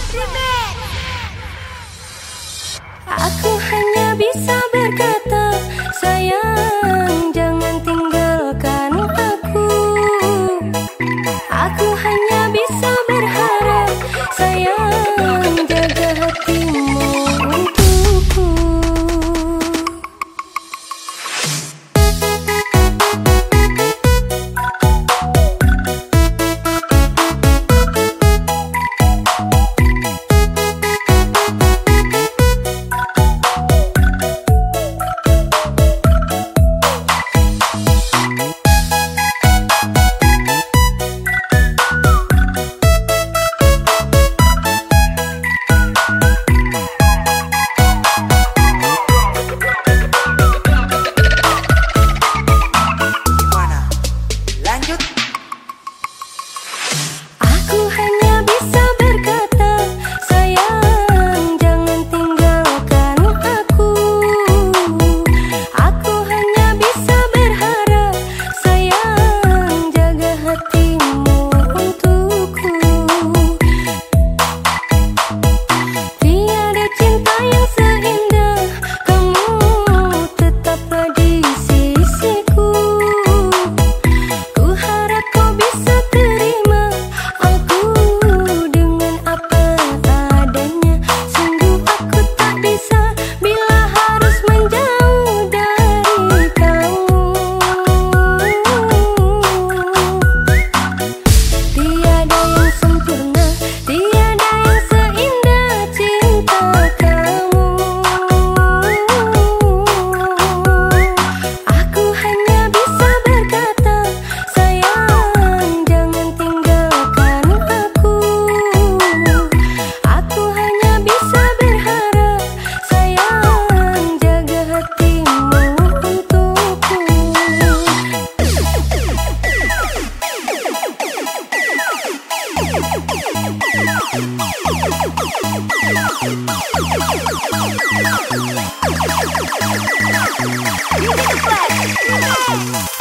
Aku hanya bisa berkata, sayang jangan tinggalkan aku. Aku hanya bisa berharap, sayang jaga hatimu untukku. Aku hanya bisa berkata, sayang jangan tinggalkan aku. Aku hanya bisa berharap, sayang jaga hatimu untukku. Tiada cinta yang seindah kamu, tetaplah di sisiku. Ku harap kau bisa terima aku dengan apa adanya. Sungguh aku tak bisa bila harus menjauh dari kamu. Tiada yang sempurna, tiada yang seindah cinta kamu. Aku hanya bisa berkata, sayang jangan tinggalkan aku. Aku hanya bisa berharap, sayang jaga hatimu untukku. Music Flex.